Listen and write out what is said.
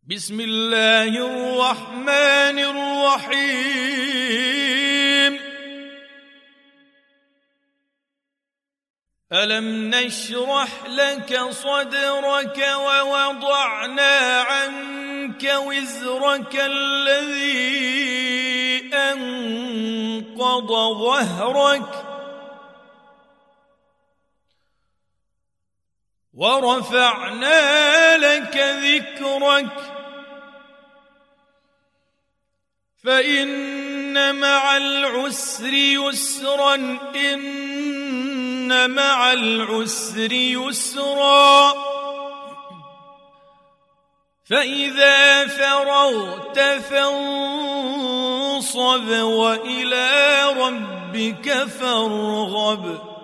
بسم الله الرحمن الرحيم ألم نشرح لك صدرك ووضعنا عنك وزرك الذي أنقض ظهرك ورفعنا لك ذكرك فإن مع العسر يسرا إن مع العسر يسرا فإذا فرغت فانصب وإلى ربك فارغب